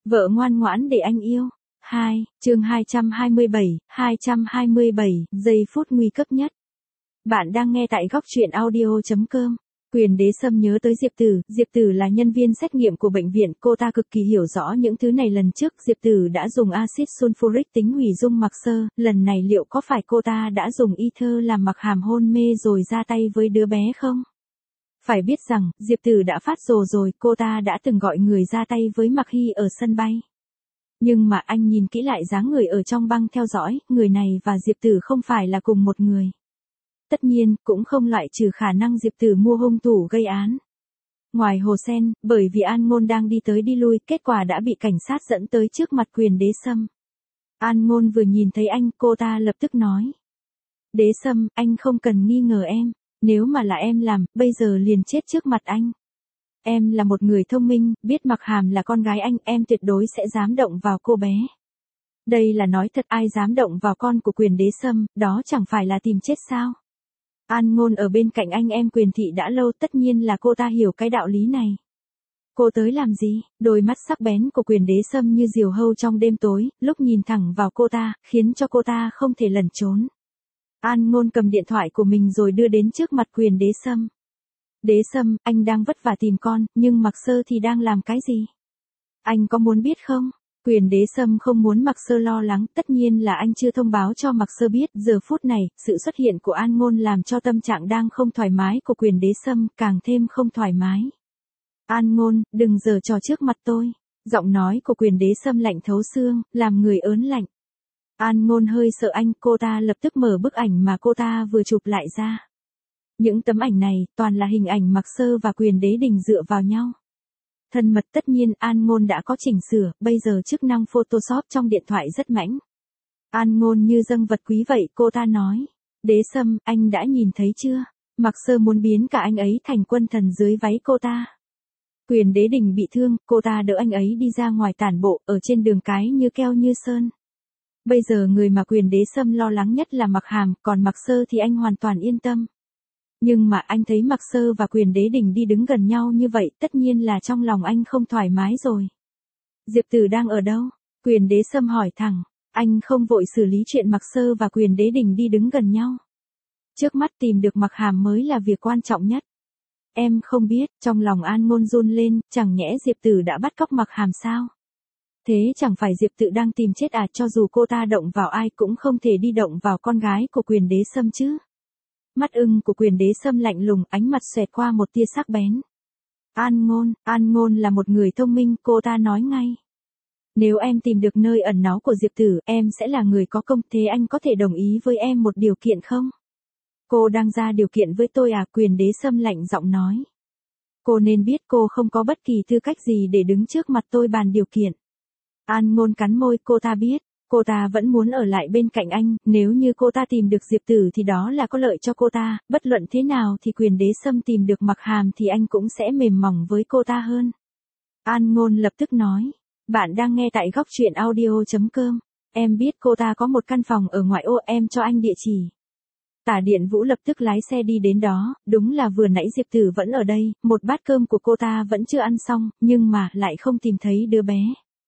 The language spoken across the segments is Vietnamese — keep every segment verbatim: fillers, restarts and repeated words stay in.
Vợ ngoan ngoãn để anh yêu. hai, chương hai trăm hai mươi bảy, hai trăm hai mươi bảy, giây phút nguy cấp nhất. Bạn đang nghe tại góc truyện audio chấm com. Quyền Đế Sâm nhớ tới Diệp Tử, Diệp Tử là nhân viên xét nghiệm của bệnh viện, cô ta cực kỳ hiểu rõ những thứ này. Lần trước Diệp Tử đã dùng axit sulfuric tính hủy dung Mặc Sơ, lần này liệu có phải cô ta đã dùng ether làm Mặc Hàm hôn mê rồi ra tay với đứa bé không? Phải biết rằng, Diệp Tử đã phát rồ rồi, cô ta đã từng gọi người ra tay với Mặc Hy ở sân bay. Nhưng mà anh nhìn kỹ lại dáng người ở trong băng theo dõi, người này và Diệp Tử không phải là cùng một người. Tất nhiên, cũng không loại trừ khả năng Diệp Tử mua hung thủ gây án. Ngoài Hồ Sen, bởi vì An Ngôn đang đi tới đi lui, kết quả đã bị cảnh sát dẫn tới trước mặt Quyền Đế Sâm. An Ngôn vừa nhìn thấy anh, cô ta lập tức nói. Đế Sâm, anh không cần nghi ngờ em, nếu mà là em làm, bây giờ liền chết trước mặt anh. Em là một người thông minh, biết Mặc Hàm là con gái anh, em tuyệt đối sẽ dám động vào cô bé. Đây là nói thật, ai dám động vào con của Quyền Đế Sâm, đó chẳng phải là tìm chết sao? An Ngôn ở bên cạnh anh em Quyền Thị đã lâu, tất nhiên là cô ta hiểu cái đạo lý này. Cô tới làm gì? Đôi mắt sắc bén của Quyền Đế Sâm như diều hâu trong đêm tối, lúc nhìn thẳng vào cô ta, khiến cho cô ta không thể lẩn trốn. An Ngôn cầm điện thoại của mình rồi đưa đến trước mặt Quyền Đế Sâm. Đế Sâm, anh đang vất vả tìm con, nhưng Mặc Sơ thì đang làm cái gì? Anh có muốn biết không? Quyền Đế Sâm không muốn Mặc Sơ lo lắng, tất nhiên là anh chưa thông báo cho Mặc Sơ biết. Giờ phút này, sự xuất hiện của An Ngôn làm cho tâm trạng đang không thoải mái của Quyền Đế Sâm càng thêm không thoải mái. An Ngôn, đừng giở trò trước mặt tôi. Giọng nói của Quyền Đế Sâm lạnh thấu xương, làm người ớn lạnh. An Ngôn hơi sợ anh, cô ta lập tức mở bức ảnh mà cô ta vừa chụp lại ra. Những tấm ảnh này, toàn là hình ảnh Mặc Sơ và Quyền Đế Đình dựa vào nhau. Thân mật, tất nhiên An Ngôn đã có chỉnh sửa, bây giờ chức năng Photoshop trong điện thoại rất mãnh. An Ngôn như dâng vật quý vậy, cô ta nói. Đế Sâm, anh đã nhìn thấy chưa? Mặc Sơ muốn biến cả anh ấy thành quân thần dưới váy cô ta. Quyền Đế Đình bị thương, cô ta đỡ anh ấy đi ra ngoài tản bộ, ở trên đường cái như keo như sơn. Bây giờ người mà Quyền Đế Sâm lo lắng nhất là Mặc Hàm, còn Mặc Sơ thì anh hoàn toàn yên tâm. Nhưng mà anh thấy Mặc Sơ và Quyền Đế Đình đi đứng gần nhau như vậy, tất nhiên là trong lòng anh không thoải mái rồi. Diệp Tử đang ở đâu? Quyền Đế Sâm hỏi thẳng. Anh không vội xử lý chuyện Mặc Sơ và Quyền Đế Đình đi đứng gần nhau. Trước mắt tìm được Mặc Hàm mới là việc quan trọng nhất. Em không biết, trong lòng An Ngôn run lên, chẳng nhẽ Diệp Tử đã bắt cóc Mặc Hàm sao? Thế chẳng phải Diệp Tử đang tìm chết à? Cho dù cô ta động vào ai cũng không thể đi động vào con gái của Quyền Đế Sâm chứ. Mắt ưng của Quyền Đế Sâm lạnh lùng, ánh mặt xẹt qua một tia sắc bén. An Ngôn, An Ngôn là một người thông minh, cô ta nói ngay. Nếu em tìm được nơi ẩn náu của Diệp Tử, em sẽ là người có công, thế anh có thể đồng ý với em một điều kiện không? Cô đang ra điều kiện với tôi à? Quyền Đế Sâm lạnh giọng nói. Cô nên biết cô không có bất kỳ tư cách gì để đứng trước mặt tôi bàn điều kiện. An Ngôn cắn môi, cô ta biết. Cô ta vẫn muốn ở lại bên cạnh anh, nếu như cô ta tìm được Diệp Tử thì đó là có lợi cho cô ta, bất luận thế nào thì Quyền Đế Sâm tìm được Mặc Hàm thì anh cũng sẽ mềm mỏng với cô ta hơn. An Ngôn lập tức nói, bạn đang nghe tại góc truyện audio chấm com, em biết cô ta có một căn phòng ở ngoại ô, em cho anh địa chỉ. Tả Điện Vũ lập tức lái xe đi đến đó, đúng là vừa nãy Diệp Tử vẫn ở đây, một bát cơm của cô ta vẫn chưa ăn xong, nhưng mà lại không tìm thấy đứa bé.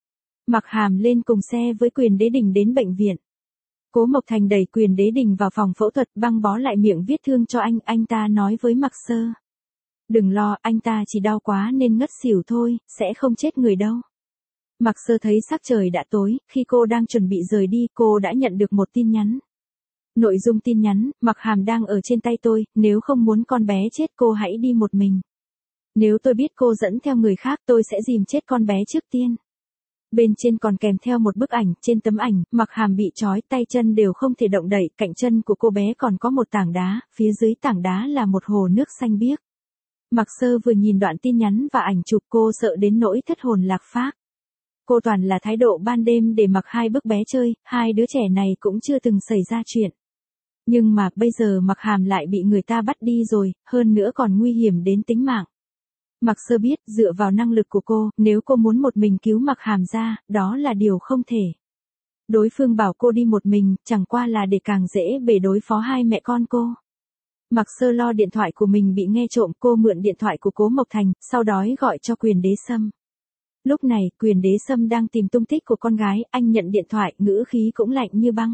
Mặc Hàm lên cùng xe với Quyền Đế Đình đến bệnh viện. Cố Mộc Thành đẩy Quyền Đế Đình vào phòng phẫu thuật, băng bó lại miệng vết thương cho anh, anh ta nói với Mặc Sơ. Đừng lo, anh ta chỉ đau quá nên ngất xỉu thôi, sẽ không chết người đâu. Mặc Sơ thấy sắc trời đã tối, khi cô đang chuẩn bị rời đi, cô đã nhận được một tin nhắn. Nội dung tin nhắn, Mặc Hàm đang ở trên tay tôi, nếu không muốn con bé chết cô hãy đi một mình. Nếu tôi biết cô dẫn theo người khác tôi sẽ dìm chết con bé trước tiên. Bên trên còn kèm theo một bức ảnh, trên tấm ảnh, Mặc Hàm bị trói, tay chân đều không thể động đậy, cạnh chân của cô bé còn có một tảng đá, phía dưới tảng đá là một hồ nước xanh biếc. Mặc Sơ vừa nhìn đoạn tin nhắn và ảnh chụp cô sợ đến nỗi thất hồn lạc phách. Cô toàn là thái độ ban đêm để mặc hai bức bé chơi, hai đứa trẻ này cũng chưa từng xảy ra chuyện. Nhưng mà bây giờ Mặc Hàm lại bị người ta bắt đi rồi, hơn nữa còn nguy hiểm đến tính mạng. Mặc Sơ biết, dựa vào năng lực của cô, nếu cô muốn một mình cứu Mặc Hàm ra, đó là điều không thể. Đối phương bảo cô đi một mình, chẳng qua là để càng dễ bề đối phó hai mẹ con cô. Mặc Sơ lo điện thoại của mình bị nghe trộm, cô mượn điện thoại của Cố Mộc Thành, sau đó gọi cho Quyền Đế Sâm. Lúc này, Quyền Đế Sâm đang tìm tung tích của con gái, anh nhận điện thoại, ngữ khí cũng lạnh như băng.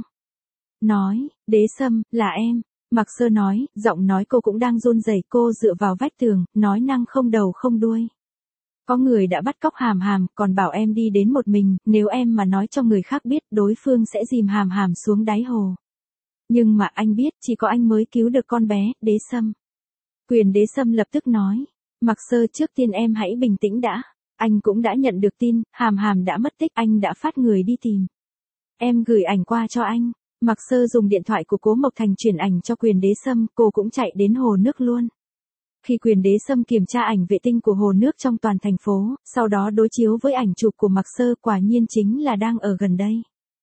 Nói, Đế Sâm, là em. Mạc Sơ nói, giọng nói cô cũng đang run rẩy, cô dựa vào vách tường, nói năng không đầu không đuôi. Có người đã bắt cóc Hàm Hàm, còn bảo em đi đến một mình, nếu em mà nói cho người khác biết, đối phương sẽ dìm Hàm Hàm xuống đáy hồ. Nhưng mà anh biết, chỉ có anh mới cứu được con bé, Đế Sâm. Quyền Đế Sâm lập tức nói, Mạc Sơ, trước tiên em hãy bình tĩnh đã. Anh cũng đã nhận được tin, Hàm Hàm đã mất tích, anh đã phát người đi tìm. Em gửi ảnh qua cho anh. Mạc Sơ dùng điện thoại của Cố Mộc Thành chuyển ảnh cho Quyền Đế Sâm, cô cũng chạy đến hồ nước luôn. Khi Quyền Đế Sâm kiểm tra ảnh vệ tinh của hồ nước trong toàn thành phố, sau đó đối chiếu với ảnh chụp của Mạc Sơ, quả nhiên chính là đang ở gần đây.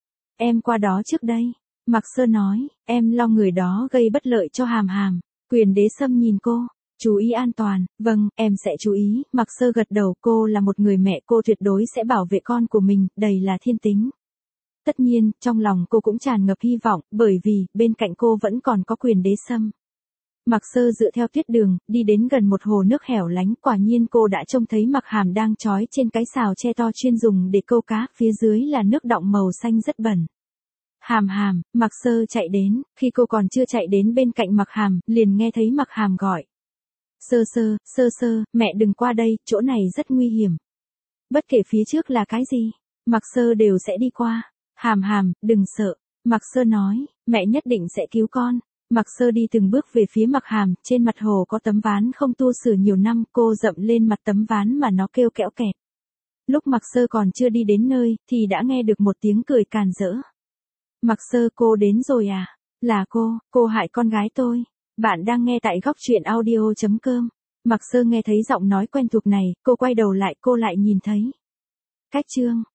Em qua đó trước đây. Mạc Sơ nói, em lo người đó gây bất lợi cho Hàm Hàm. Quyền Đế Sâm nhìn cô, chú ý an toàn, vâng, em sẽ chú ý. Mạc Sơ gật đầu, cô là một người mẹ, cô tuyệt đối sẽ bảo vệ con của mình, đầy là thiên tính. Tất nhiên, trong lòng cô cũng tràn ngập hy vọng, bởi vì, bên cạnh cô vẫn còn có Quyền Đế Sâm. Mạc Sơ dựa theo tuyết đường, đi đến gần một hồ nước hẻo lánh, quả nhiên cô đã trông thấy Mạc Hàm đang trói trên cái xào tre to chuyên dùng để câu cá, phía dưới là nước đọng màu xanh rất bẩn. Hàm Hàm, Mạc Sơ chạy đến, khi cô còn chưa chạy đến bên cạnh Mạc Hàm, liền nghe thấy Mạc Hàm gọi. Sơ sơ, sơ sơ, mẹ đừng qua đây, chỗ này rất nguy hiểm. Bất kể phía trước là cái gì, Mạc Sơ đều sẽ đi qua. Hàm Hàm, đừng sợ. Mạc Sơ nói, mẹ nhất định sẽ cứu con. Mạc Sơ đi từng bước về phía Mạc Hàm, trên mặt hồ có tấm ván không tu sửa nhiều năm, cô dậm lên mặt tấm ván mà nó kêu kẽo kẹt. Lúc Mạc Sơ còn chưa đi đến nơi, thì đã nghe được một tiếng cười càn rỡ. Mạc Sơ, cô đến rồi à? Là cô, cô hại con gái tôi. Bạn đang nghe tại góc truyện audio chấm com. Mạc Sơ nghe thấy giọng nói quen thuộc này, cô quay đầu lại, cô lại nhìn thấy. Cách chương